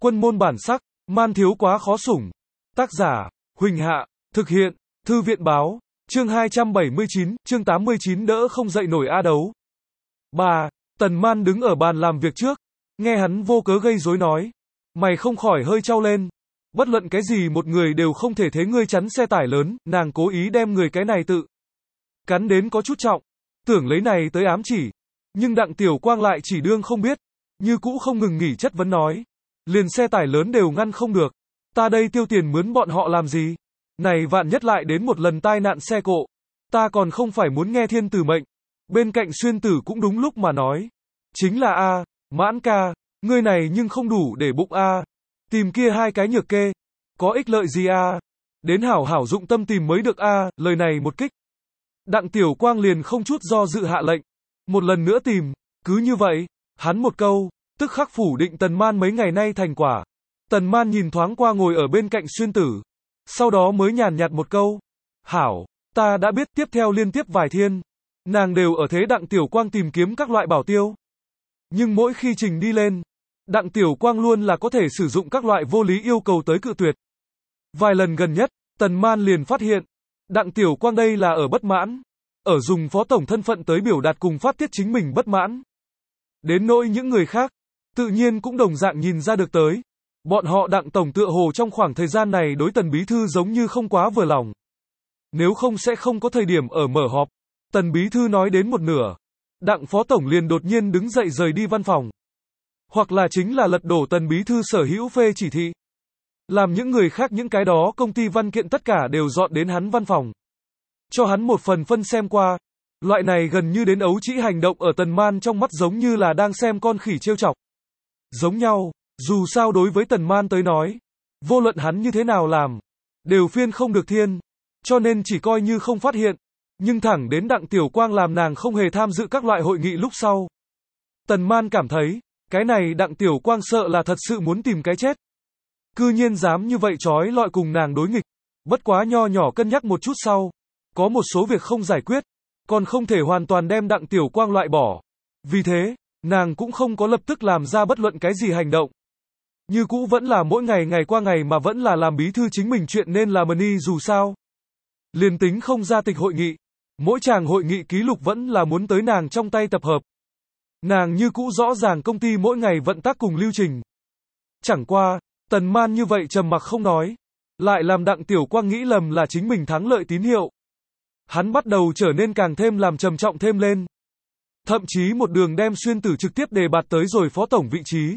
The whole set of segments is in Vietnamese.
Quân môn bản sắc, man thiếu quá khó sủng. Tác giả, Huỳnh Hạ, thực hiện, Thư viện báo, chương 279, chương 89 đỡ không dậy nổi a đấu. 3. Tần Man đứng ở bàn làm việc trước, nghe hắn vô cớ gây rối nói. Mày không khỏi hơi chau lên. Bất luận cái gì một người đều không thể thế ngươi chắn xe tải lớn, nàng cố ý đem người cái này tự cắn đến có chút trọng, tưởng lấy này tới ám chỉ. Nhưng Đặng Tiểu Quang lại chỉ đương không biết, như cũ không ngừng nghỉ chất vấn nói. Liền xe tải lớn đều ngăn không được. Ta đây tiêu tiền mướn bọn họ làm gì? Này vạn nhất lại đến một lần tai nạn xe cộ. Ta còn không phải muốn nghe thiên tử mệnh. Bên cạnh Xuyên Tử cũng đúng lúc mà nói. Chính là a, Mãn ca, ngươi này nhưng không đủ để bụng a. Tìm kia hai cái nhược kê. Có ích lợi gì a? Đến hảo hảo dụng tâm tìm mới được a. Lời này một kích. Đặng Tiểu Quang liền không chút do dự hạ lệnh. Một lần nữa tìm. Cứ như vậy, hắn một câu, tức khắc phủ định Tần Man mấy ngày nay thành quả. Tần Man nhìn thoáng qua ngồi ở bên cạnh Xuyên Tử. Sau đó mới nhàn nhạt một câu. Hảo, ta đã biết. Tiếp theo liên tiếp vài thiên. Nàng đều ở thế Đặng Tiểu Quang tìm kiếm các loại bảo tiêu. Nhưng mỗi khi trình đi lên, Đặng Tiểu Quang luôn là có thể sử dụng các loại vô lý yêu cầu tới cự tuyệt. Vài lần gần nhất, Tần Man liền phát hiện, Đặng Tiểu Quang đây là ở bất mãn. Ở dùng phó tổng thân phận tới biểu đạt cùng phát tiết chính mình bất mãn. Đến nỗi những người khác, tự nhiên cũng đồng dạng nhìn ra được tới. Bọn họ Đặng tổng tựa hồ trong khoảng thời gian này đối Tần bí thư giống như không quá vừa lòng. Nếu không sẽ không có thời điểm ở mở họp. Tần bí thư nói đến một nửa, Đặng phó tổng liền đột nhiên đứng dậy rời đi văn phòng. Hoặc là chính là lật đổ Tần bí thư sở hữu phê chỉ thị. Làm những người khác những cái đó công ty văn kiện tất cả đều dọn đến hắn văn phòng. Cho hắn một phần phân xem qua. Loại này gần như đến ấu trĩ hành động ở Tần Man trong mắt giống như là đang xem con khỉ trêu chọc. Giống nhau, dù sao đối với Tần Man tới nói, vô luận hắn như thế nào làm, đều phiên không được thiên, cho nên chỉ coi như không phát hiện. Nhưng thẳng đến Đặng Tiểu Quang làm nàng không hề tham dự các loại hội nghị lúc sau. Tần Man cảm thấy, cái này Đặng Tiểu Quang sợ là thật sự muốn tìm cái chết. Cư nhiên dám như vậy trói lọi cùng nàng đối nghịch. Bất quá nho nhỏ cân nhắc một chút sau, có một số việc không giải quyết, còn không thể hoàn toàn đem Đặng Tiểu Quang loại bỏ. Vì thế, nàng cũng không có lập tức làm ra bất luận cái gì hành động. Như cũ vẫn là mỗi ngày ngày qua ngày mà vẫn là làm bí thư chính mình chuyện nên làm đi dù sao. Liền tính không ra tịch hội nghị, mỗi chàng hội nghị ký lục vẫn là muốn tới nàng trong tay tập hợp. Nàng như cũ rõ ràng công ty mỗi ngày vận tác cùng lưu trình. Chẳng qua, Tần Man như vậy trầm mặc không nói, lại làm Đặng Tiểu Quang nghĩ lầm là chính mình thắng lợi tín hiệu. Hắn bắt đầu trở nên càng thêm làm trầm trọng thêm lên. Thậm chí một đường đem Xuyên Tử trực tiếp đề bạt tới rồi phó tổng vị trí.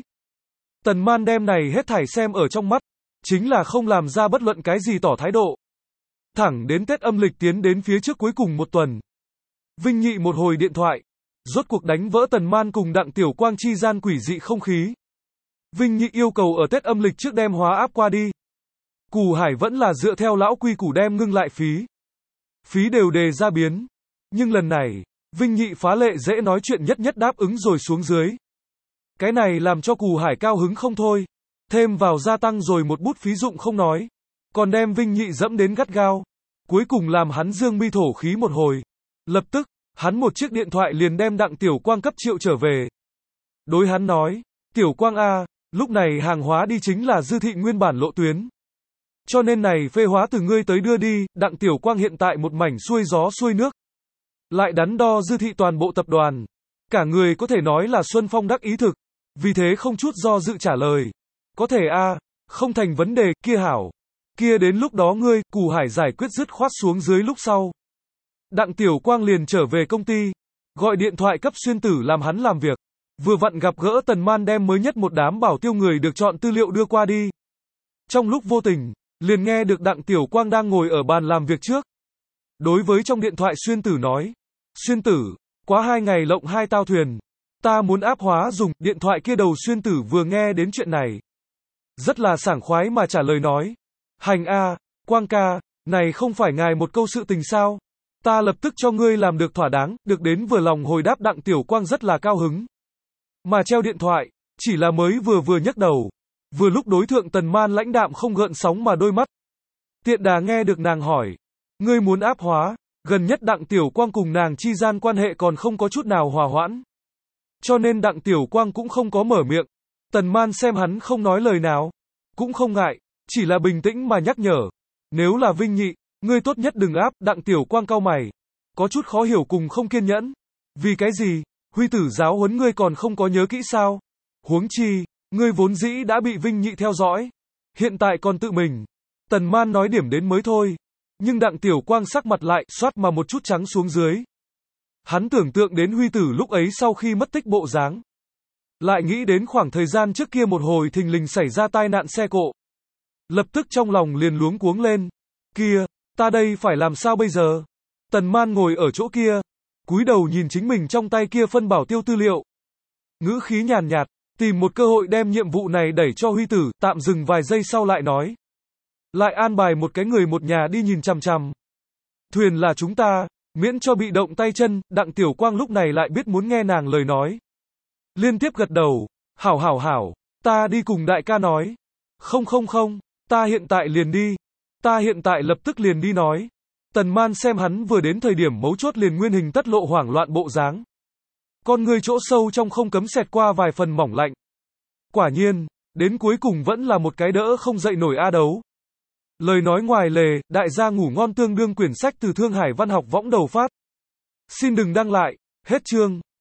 Tần Man đem này hết thảy xem ở trong mắt, chính là không làm ra bất luận cái gì tỏ thái độ. Thẳng đến Tết âm lịch tiến đến phía trước cuối cùng một tuần. Vinh Nhị một hồi điện thoại, rốt cuộc đánh vỡ Tần Man cùng Đặng Tiểu Quang chi gian quỷ dị không khí. Vinh Nhị yêu cầu ở Tết âm lịch trước đem hóa áp qua đi. Cù Hải vẫn là dựa theo lão quy củ đem ngưng lại phí. Phí đều đề ra biến. Nhưng lần này, Vinh Nhị phá lệ dễ nói chuyện nhất đáp ứng rồi xuống dưới. Cái này làm cho Cù Hải cao hứng không thôi. Thêm vào gia tăng rồi một bút phí dụng không nói. Còn đem Vinh Nhị dẫm đến gắt gao. Cuối cùng làm hắn dương mi thổ khí một hồi. Lập tức, hắn một chiếc điện thoại liền đem Đặng Tiểu Quang cấp triệu trở về. Đối hắn nói, Tiểu Quang a, lúc này hàng hóa đi chính là dư thị nguyên bản lộ tuyến. Cho nên này phê hóa từ ngươi tới đưa đi, Đặng Tiểu Quang hiện tại một mảnh xuôi gió xuôi nước. Lại đắn đo dư thị toàn bộ tập đoàn. Cả người có thể nói là Xuân Phong đắc ý thực. Vì thế không chút do dự trả lời. Có thể a, không thành vấn đề, kia hảo. Kia đến lúc đó ngươi, Cù Hải giải quyết dứt khoát xuống dưới lúc sau. Đặng Tiểu Quang liền trở về công ty. Gọi điện thoại cấp Xuyên Tử làm hắn làm việc. Vừa vặn gặp gỡ Tần Man đem mới nhất một đám bảo tiêu người được chọn tư liệu đưa qua đi. Trong lúc vô tình, liền nghe được Đặng Tiểu Quang đang ngồi ở bàn làm việc trước. Đối với trong điện thoại Xuyên Tử nói. Xuyên Tử, quá 2 ngày lộng 2 tao thuyền. Ta muốn áp hóa dùng, điện thoại kia đầu Xuyên Tử vừa nghe đến chuyện này. Rất là sảng khoái mà trả lời nói. Hành a, Quang ca, này không phải ngài một câu sự tình sao? Ta lập tức cho ngươi làm được thỏa đáng, được đến vừa lòng hồi đáp Đặng Tiểu Quang rất là cao hứng. Mà treo điện thoại, chỉ là mới vừa nhấc đầu. Vừa lúc đối thượng Tần Man lãnh đạm không gợn sóng mà đôi mắt. Tiện đà nghe được nàng hỏi. Ngươi muốn áp hóa, gần nhất Đặng Tiểu Quang cùng nàng chi gian quan hệ còn không có chút nào hòa hoãn. Cho nên Đặng Tiểu Quang cũng không có mở miệng. Tần Man xem hắn không nói lời nào, cũng không ngại, chỉ là bình tĩnh mà nhắc nhở. Nếu là Vinh Nhị, ngươi tốt nhất đừng áp. Đặng Tiểu Quang cau mày, có chút khó hiểu cùng không kiên nhẫn. Vì cái gì? Huy tử giáo huấn ngươi còn không có nhớ kỹ sao? Huống chi, ngươi vốn dĩ đã bị Vinh Nhị theo dõi, hiện tại còn tự mình. Tần Man nói điểm đến mới thôi, nhưng Đặng Tiểu Quang sắc mặt lại xoát mà một chút trắng xuống dưới. Hắn tưởng tượng đến Huy tử lúc ấy sau khi mất tích bộ dáng, lại nghĩ đến khoảng thời gian trước kia một hồi thình lình xảy ra tai nạn xe cộ, lập tức trong lòng liền luống cuống lên. Kia, ta đây phải làm sao bây giờ? Tần Man ngồi ở chỗ kia, cúi đầu nhìn chính mình trong tay kia phân bảo tiêu tư liệu. Ngữ khí nhàn nhạt, tìm một cơ hội đem nhiệm vụ này đẩy cho Huy tử, tạm dừng vài giây sau lại nói. Lại an bài một cái người một nhà đi nhìn chằm chằm. Thuyền là chúng ta, miễn cho bị động tay chân. Đặng Tiểu Quang lúc này lại biết muốn nghe nàng lời nói. Liên tiếp gật đầu, hảo, ta đi cùng đại ca nói. Không, ta hiện tại liền đi. Ta hiện tại lập tức liền đi nói. Tần Man xem hắn vừa đến thời điểm mấu chốt liền nguyên hình tất lộ hoảng loạn bộ dáng. Con người chỗ sâu trong không cấm xẹt qua vài phần mỏng lạnh. Quả nhiên, đến cuối cùng vẫn là một cái đỡ không dậy nổi a đấu. Lời nói ngoài lề, đại gia ngủ ngon tương đương quyển sách từ Thương Hải Văn học võng đầu phát. Xin đừng đăng lại, hết chương.